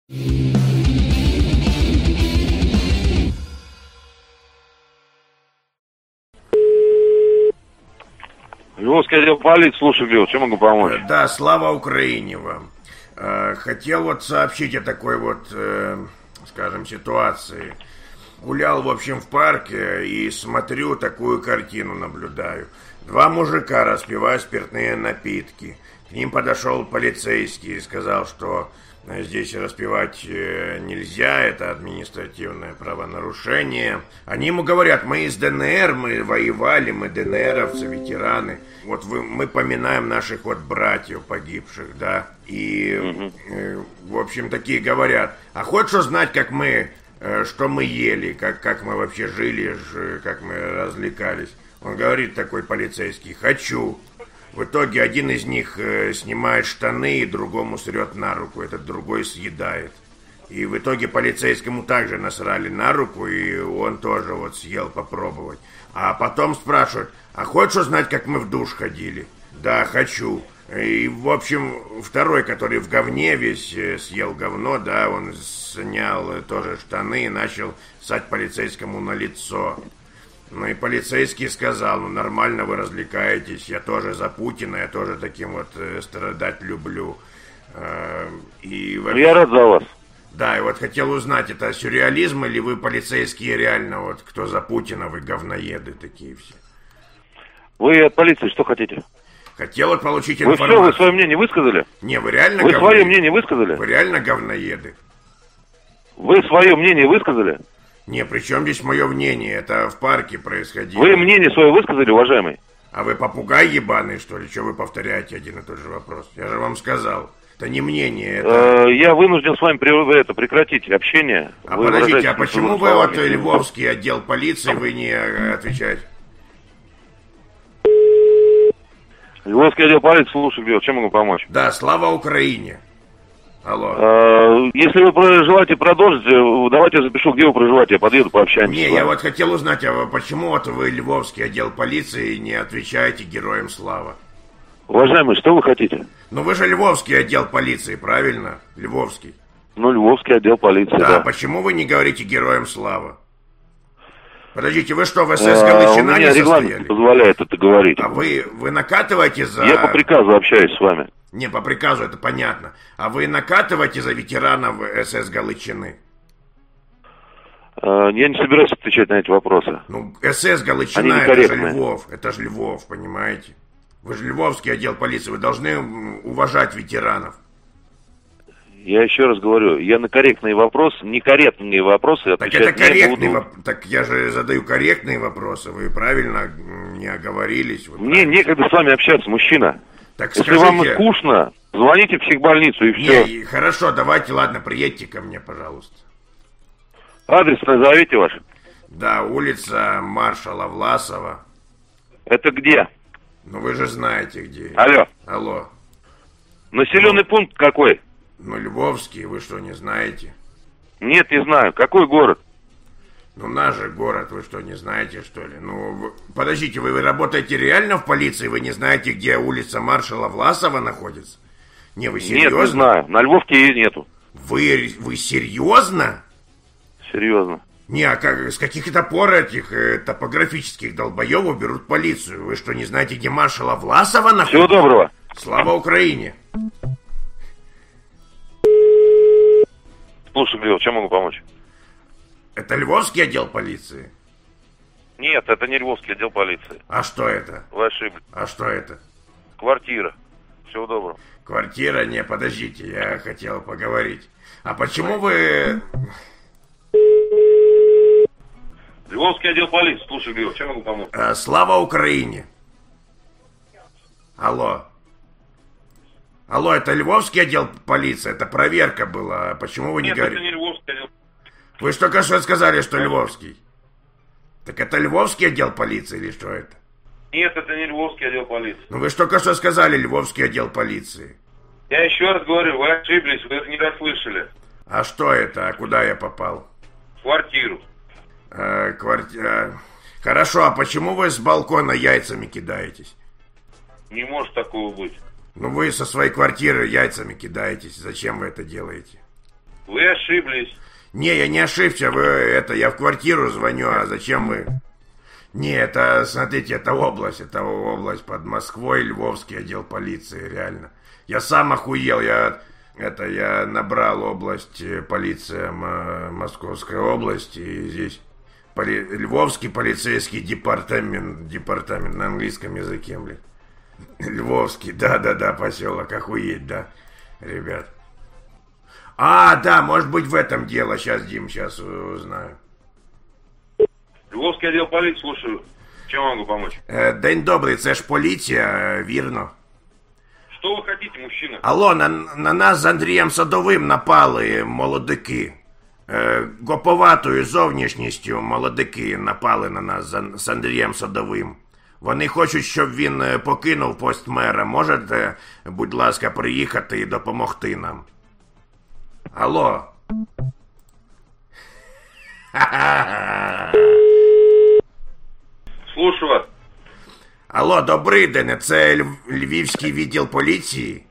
Львовский отдел полиции, слушай, Глеб, чем могу помочь? Да, слава Украине вам. Хотел вот сообщить о такой вот, скажем, ситуации. Гулял, в общем, в парке и смотрю, такую картину наблюдаю. Два мужика распивают спиртные напитки. К ним подошел полицейский и сказал, что здесь распивать нельзя, это административное правонарушение. Они ему говорят: мы из ДНР, мы воевали, мы ДНРовцы, ветераны. Вот мы поминаем наших вот братьев погибших, да. И, в общем, такие говорят: а хочешь узнать, как мы, что мы ели, как мы вообще жили, как мы развлекались? Он говорит, такой полицейский: хочу. В итоге один из них снимает штаны и другому срет на руку, этот другой съедает. И в итоге полицейскому также насрали на руку, и он тоже вот съел попробовать. А потом спрашивают: а хочешь узнать, как мы в душ ходили? Да, хочу. И, в общем, второй, который в говне весь съел говно, да, он снял тоже штаны и начал ссать полицейскому на лицо. Ну и полицейский сказал: ну нормально вы развлекаетесь, я тоже за Путина, я тоже таким вот страдать люблю. И вообще... Я рад за вас. Да, и вот хотел узнать, это сюрреализм или вы полицейские реально, вот кто за Путина, вы говноеды такие все? Вы от полиции что хотите? Хотел вот получить информацию. Вы все, вы свое мнение высказали? Не, вы реально говноеды? Вы свое мнение высказали? Вы реально говноеды? Вы свое мнение высказали? Не, при чем здесь мое мнение? Это в парке происходило. Вы мнение свое высказали, уважаемый? А вы попугай ебаный, что ли? Что вы повторяете один и тот же вопрос? Я же вам сказал. Это не мнение, это... Я вынужден с вами прекратить общение. А подождите, а почему вы вот Львовский отдел полиции, вы не отвечаете? Львовский отдел полиции, слушай, Глеб, чем могу помочь? Да, слава Украине. Алло. Если вы желаете продолжить, давайте я запишу, где вы проживаете, я подъеду, пообщаемся. Не, я вот хотел узнать, а почему вот вы Львовский отдел полиции не отвечаете героям слава? Уважаемый, что вы хотите? Ну вы же Львовский отдел полиции, правильно? Львовский. Ну, Львовский отдел полиции, да. Почему вы не говорите героям слава? Подождите, вы что, в СС Галичина не состояли? Регламент позволяет это говорить. А вы накатываете за... Я по приказу общаюсь с вами. Не, по приказу, это понятно. А вы накатываете за ветеранов СС Галичины? Я не собираюсь отвечать на эти вопросы. Ну, СС Галичина, это же Львов. Это же Львов, понимаете? Вы же Львовский отдел полиции, вы должны уважать ветеранов. Я еще раз говорю, я на некорректные вопросы отвечать не буду. Так я же задаю корректные вопросы, вы правильно не оговорились. Мне некогда с вами общаться, мужчина. Так если вам скучно, звоните в психбольницу и все. Не, хорошо, давайте, ладно, приедьте ко мне, пожалуйста. Адрес назовите ваш. Да, улица Маршала Власова. Это где? Ну вы же знаете где. Алло. Алло. Населенный пункт какой? Ну, Львовский, вы что, не знаете? Нет, не знаю. Какой город? Ну, наш же город, вы что, не знаете, что ли? Ну, подождите, вы работаете реально в полиции? Вы не знаете, где улица Маршала Власова находится? Не, вы серьезно? Нет, не знаю. На Львовке ее нету. Вы серьезно? Серьезно. Не, а как, с каких это пор этих топографических долбоебов берут полицию? Вы что, не знаете, где Маршала Власова находится? Всего доброго. Слава Украине. Слушай, Глеб, чем могу помочь? Это Львовский отдел полиции? Нет, это не Львовский отдел полиции. А что это? Вы ошиблись. А что это? Квартира. Всего доброго. Квартира? Не, подождите, я хотел поговорить. А почему вы... Львовский отдел полиции. Слушай, Глеб, чем могу помочь? Слава Украине. Алло. Алло, это Львовский отдел полиции? Это проверка была. Почему вы не говорите? Нет, это не Львовский отдел. Вы что, только что сказали, что Львовский? Так это Львовский отдел полиции или что это? Нет, это не Львовский отдел полиции. Ну вы же только что сказали Львовский отдел полиции. Я еще раз говорю, вы ошиблись, вы их не расслышали. А что это? А куда я попал? В квартиру. Хорошо, а почему вы с балкона яйцами кидаетесь? Не может такого быть. Ну вы со своей квартиры яйцами кидаетесь. Зачем вы это делаете? Вы ошиблись. Не, я не ошибся, я в квартиру звоню, а зачем вы? Не, это, смотрите, это область под Москвой, Львовский отдел полиции, реально. Я сам охуел, я набрал область полиция Московской области, и здесь Львовский полицейский департамент на английском языке, блин. Львовский, да, поселок, охуеть, да, ребят. Да, может быть в этом дело, сейчас узнаю. Львовский отдел полиции, слушаю. Чем могу помочь? День добрий, це ж поліція, вірно? Що ви хотите, мужчина? Алло, на нас з Андрієм Садовим напали молодики. Гоповатою зовнішністю молодики напали на нас з Андрієм Садовим. Вони хочуть, щоб він покинув пост мера. Можете, будь ласка, приїхати і допомогти нам? Алло? Слушаю вас. Алло, добрий день, це Львівський відділ поліції?